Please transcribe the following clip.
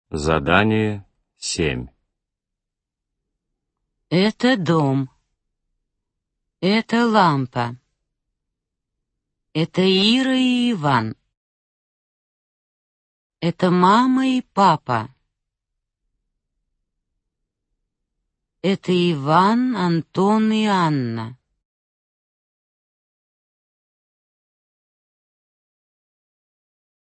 Задание 7. Это дом. Это лампа. Это Ира и Иван. Это мама и папа. Это Иван, Антон и Анна.